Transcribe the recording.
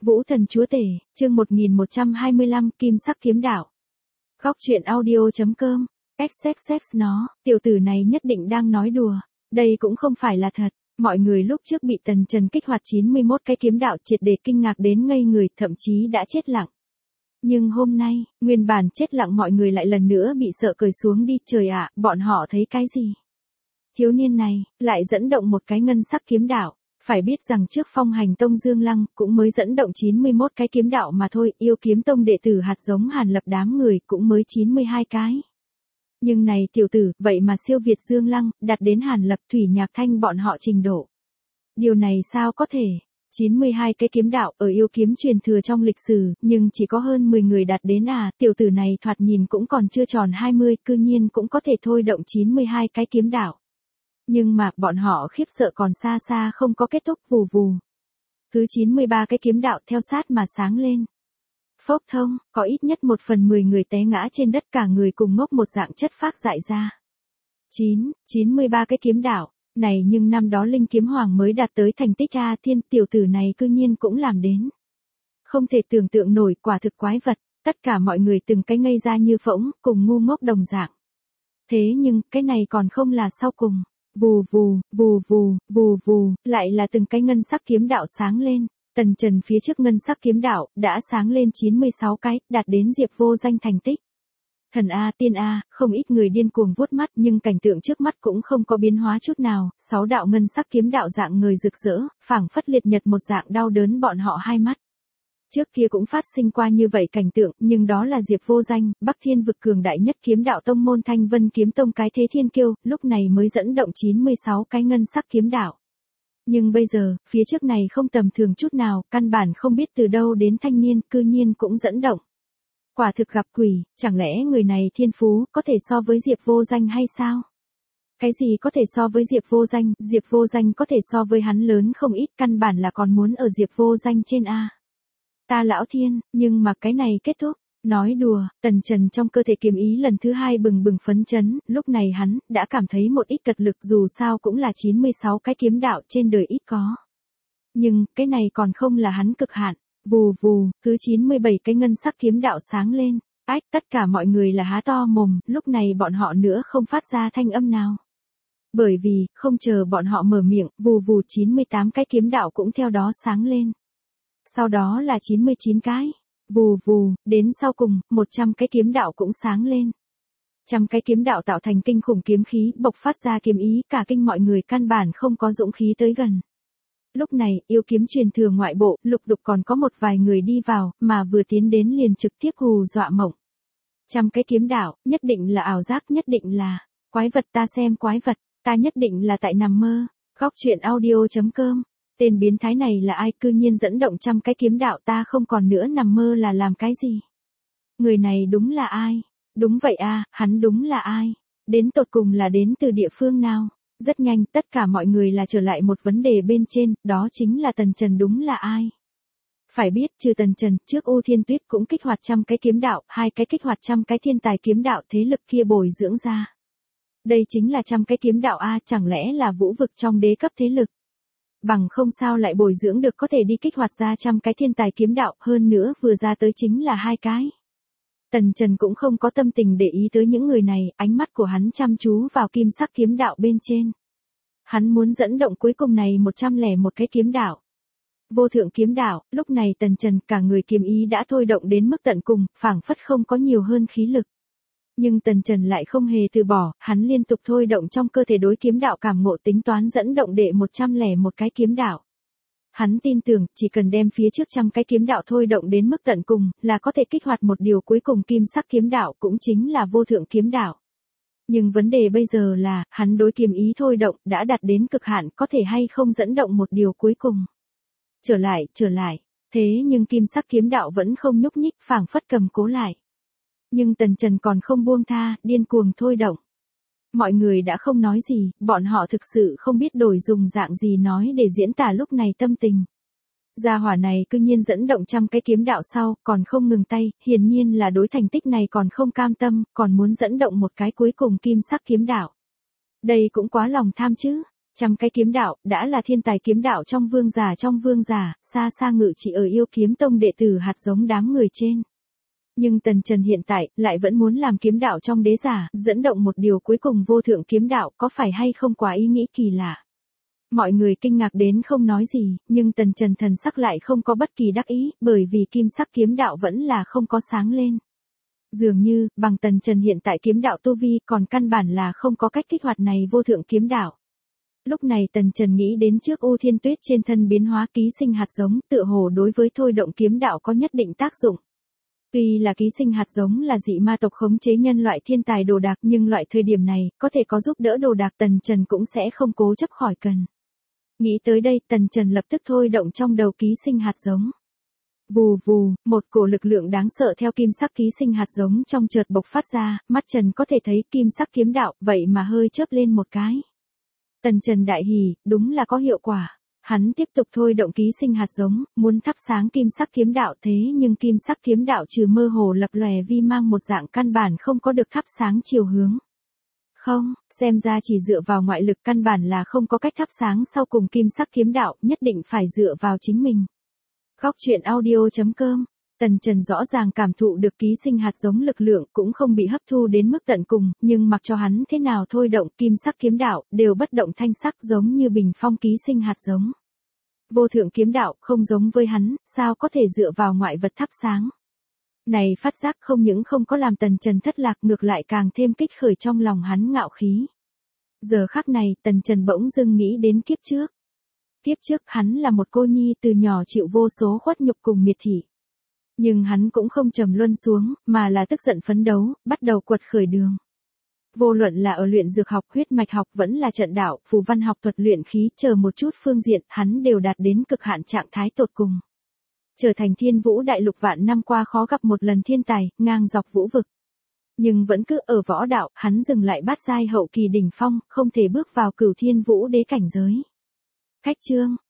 Vũ thần chúa tể, chương 1125, kim sắc kiếm đạo. Góc truyện audio.com, XXX nó, tiểu tử này nhất định đang nói đùa, đây cũng không phải là thật. Mọi người lúc trước bị Tần Trần kích hoạt 91 cái kiếm đạo triệt để kinh ngạc đến ngây người, thậm chí đã chết lặng. Nhưng hôm nay, nguyên bản chết lặng mọi người lại lần nữa bị sợ cười xuống đi, trời ạ, bọn họ thấy cái gì? Thiếu niên này, lại dẫn động một cái ngân sắc kiếm đạo. Phải biết rằng trước Phong Hành Tông Dương Lăng cũng mới dẫn động 91 cái kiếm đạo mà thôi, Yêu Kiếm Tông đệ tử hạt giống Hàn Lập đám người cũng mới 92 cái. Nhưng này tiểu tử, vậy mà siêu việt Dương Lăng, đạt đến Hàn Lập, Thủy Nhạc Thanh bọn họ trình độ. Điều này sao có thể? 92 cái kiếm đạo ở yêu kiếm truyền thừa trong lịch sử, nhưng chỉ có hơn 10 người đạt đến à, tiểu tử này thoạt nhìn cũng còn chưa tròn 20, cư nhiên cũng có thể thôi động 92 cái kiếm đạo. Nhưng mà, bọn họ khiếp sợ còn xa xa không có kết thúc, vù vù. Thứ 93 cái kiếm đạo theo sát mà sáng lên. Phốc thông, có ít nhất 1/10 người té ngã trên đất, cả người cùng ngốc một dạng chất phác dại ra. 93 cái kiếm đạo, này nhưng năm đó Linh Kiếm Hoàng mới đạt tới thành tích A Thiên, tiểu tử này cư nhiên cũng làm đến. Không thể tưởng tượng nổi, quả thực quái vật, tất cả mọi người từng cái ngây ra như phỗng, cùng ngu ngốc đồng dạng. Thế nhưng, cái này còn không là sau cùng. Vù vù, vù vù, vù vù, lại là từng cái ngân sắc kiếm đạo sáng lên. Tần Trần phía trước ngân sắc kiếm đạo, đã sáng lên 96 cái, đạt đến Diệp Vô Danh thành tích. Thần A, tiên A, không ít người điên cuồng vuốt mắt, nhưng cảnh tượng trước mắt cũng không có biến hóa chút nào, 6 đạo ngân sắc kiếm đạo dạng người rực rỡ, phảng phất liệt nhật một dạng đau đớn bọn họ hai mắt. Trước kia cũng phát sinh qua như vậy cảnh tượng, nhưng đó là Diệp Vô Danh, Bắc Thiên vực cường đại nhất kiếm đạo tông môn Thanh Vân Kiếm Tông cái thế thiên kiêu, lúc này mới dẫn động 96 cái ngân sắc kiếm đạo. Nhưng bây giờ, phía trước này không tầm thường chút nào, căn bản không biết từ đâu đến thanh niên, cư nhiên cũng dẫn động. Quả thực gặp quỷ, chẳng lẽ người này thiên phú, có thể so với Diệp Vô Danh hay sao? Cái gì có thể so với Diệp Vô Danh có thể so với hắn lớn không ít, căn bản là còn muốn ở Diệp Vô Danh trên A. Ta lão thiên, nhưng mà cái này kết thúc. Nói đùa, Tần Trần trong cơ thể kiếm ý lần thứ 2 bừng bừng phấn chấn, lúc này hắn đã cảm thấy một ít cật lực, dù sao cũng là 96 cái kiếm đạo trên đời ít có. Nhưng, cái này còn không là hắn cực hạn. Vù vù, thứ 97 cái ngân sắc kiếm đạo sáng lên. Ách, tất cả mọi người là há to mồm, lúc này bọn họ nữa không phát ra thanh âm nào. Bởi vì, không chờ bọn họ mở miệng, vù vù 98 cái kiếm đạo cũng theo đó sáng lên. Sau đó là 99 cái. Vù vù, đến sau cùng, 100 cái kiếm đạo cũng sáng lên. Trăm cái kiếm đạo tạo thành kinh khủng kiếm khí, bộc phát ra kiếm ý, cả kinh mọi người căn bản không có dũng khí tới gần. Lúc này, yêu kiếm truyền thừa ngoại bộ, lục đục còn có một vài người đi vào, mà vừa tiến đến liền trực tiếp hù dọa mộng. Trăm cái kiếm đạo, nhất định là ảo giác, nhất định là quái vật, ta xem quái vật, ta nhất định là tại nằm mơ. Góc truyện audio.com. Tên biến thái này là ai, cư nhiên dẫn động trăm cái kiếm đạo, ta không còn nữa nằm mơ là làm cái gì? Người này đúng là ai? Đúng vậy a, hắn đúng là ai? Đến tột cùng là đến từ địa phương nào? Rất nhanh, tất cả mọi người là trở lại một vấn đề bên trên, đó chính là Tần Trần đúng là ai? Phải biết, trừ Tần Trần, trước U Thiên Tuyết cũng kích hoạt trăm cái kiếm đạo, 2 cái kích hoạt trăm cái thiên tài kiếm đạo thế lực kia bồi dưỡng ra. Đây chính là trăm cái kiếm đạo a, chẳng lẽ là vũ vực trong đế cấp thế lực? Bằng không sao lại bồi dưỡng được có thể đi kích hoạt ra trăm cái thiên tài kiếm đạo, hơn nữa vừa ra tới chính là 2 cái. Tần Trần cũng không có tâm tình để ý tới những người này, ánh mắt của hắn chăm chú vào kim sắc kiếm đạo bên trên. Hắn muốn dẫn động cuối cùng này 101 cái kiếm đạo. Vô thượng kiếm đạo, lúc này Tần Trần cả người kiếm ý đã thôi động đến mức tận cùng, phảng phất không có nhiều hơn khí lực. Nhưng Tần Trần lại không hề từ bỏ, hắn liên tục thôi động trong cơ thể đối kiếm đạo cảm ngộ, tính toán dẫn động đệ 101 cái kiếm đạo. Hắn tin tưởng, chỉ cần đem phía trước trăm cái kiếm đạo thôi động đến mức tận cùng, là có thể kích hoạt một điều cuối cùng kim sắc kiếm đạo, cũng chính là vô thượng kiếm đạo. Nhưng vấn đề bây giờ là, hắn đối kiếm ý thôi động, đã đạt đến cực hạn, có thể hay không dẫn động một điều cuối cùng. Trở lại. Thế nhưng kim sắc kiếm đạo vẫn không nhúc nhích, phảng phất cầm cố lại. Nhưng Tần Trần còn không buông tha, điên cuồng thôi động. Mọi người đã không nói gì, bọn họ thực sự không biết đổi dùng dạng gì nói để diễn tả lúc này tâm tình. Gia hỏa này cư nhiên dẫn động trăm cái kiếm đạo sau, còn không ngừng tay, hiển nhiên là đối thành tích này còn không cam tâm, còn muốn dẫn động một cái cuối cùng kim sắc kiếm đạo. Đây cũng quá lòng tham chứ. Trăm cái kiếm đạo, đã là thiên tài kiếm đạo trong vương giả, xa xa ngự trị ở Yêu Kiếm Tông đệ tử hạt giống đám người trên. Nhưng Tần Trần hiện tại, lại vẫn muốn làm kiếm đạo trong đế giả, dẫn động một điều cuối cùng vô thượng kiếm đạo, có phải hay không quá ý nghĩ kỳ lạ. Mọi người kinh ngạc đến không nói gì, nhưng Tần Trần thần sắc lại không có bất kỳ đắc ý, bởi vì kim sắc kiếm đạo vẫn là không có sáng lên. Dường như, bằng Tần Trần hiện tại kiếm đạo tu vi còn căn bản là không có cách kích hoạt này vô thượng kiếm đạo. Lúc này Tần Trần nghĩ đến trước U Thiên Tuyết trên thân biến hóa ký sinh hạt giống, tựa hồ đối với thôi động kiếm đạo có nhất định tác dụng. Tuy là ký sinh hạt giống là dị ma tộc khống chế nhân loại thiên tài đồ đạc, nhưng loại thời điểm này, có thể có giúp đỡ đồ đạc Tần Trần cũng sẽ không cố chấp khỏi cần. Nghĩ tới đây, Tần Trần lập tức thôi động trong đầu ký sinh hạt giống. Vù vù, một cổ lực lượng đáng sợ theo kim sắc ký sinh hạt giống trong chợt bộc phát ra, mắt Trần có thể thấy kim sắc kiếm đạo, vậy mà hơi chớp lên một cái. Tần Trần đại hỉ, đúng là có hiệu quả. Hắn tiếp tục thôi động ký sinh hạt giống, muốn thắp sáng kim sắc kiếm đạo, thế nhưng kim sắc kiếm đạo trừ mơ hồ lập lòe vi mang một dạng căn bản không có được thắp sáng chiều hướng. Không, xem ra chỉ dựa vào ngoại lực căn bản là không có cách thắp sáng sau cùng kim sắc kiếm đạo, nhất định phải dựa vào chính mình. Góc truyện audio.com. Tần Trần rõ ràng cảm thụ được ký sinh hạt giống lực lượng cũng không bị hấp thu đến mức tận cùng, nhưng mặc cho hắn thế nào thôi động kim sắc kiếm đạo, đều bất động thanh sắc giống như bình phong ký sinh hạt giống. Vô thượng kiếm đạo không giống với hắn, sao có thể dựa vào ngoại vật thắp sáng. Này phát giác không những không có làm Tần Trần thất lạc, ngược lại càng thêm kích khởi trong lòng hắn ngạo khí. Giờ khắc này Tần Trần bỗng dưng nghĩ đến kiếp trước. Kiếp trước hắn là một cô nhi từ nhỏ chịu vô số khuất nhục cùng miệt thị. Nhưng hắn cũng không trầm luân xuống, mà là tức giận phấn đấu, bắt đầu quật khởi đường. Vô luận là ở luyện dược học, huyết mạch học vẫn là trận đạo, phù văn học, thuật luyện khí, chờ một chút phương diện, hắn đều đạt đến cực hạn trạng thái tột cùng. Trở thành Thiên Vũ đại lục vạn năm qua khó gặp một lần thiên tài, ngang dọc vũ vực. Nhưng vẫn cứ ở võ đạo, hắn dừng lại bát giai hậu kỳ đỉnh phong, không thể bước vào Cửu Thiên Vũ đế cảnh giới. Khách chương,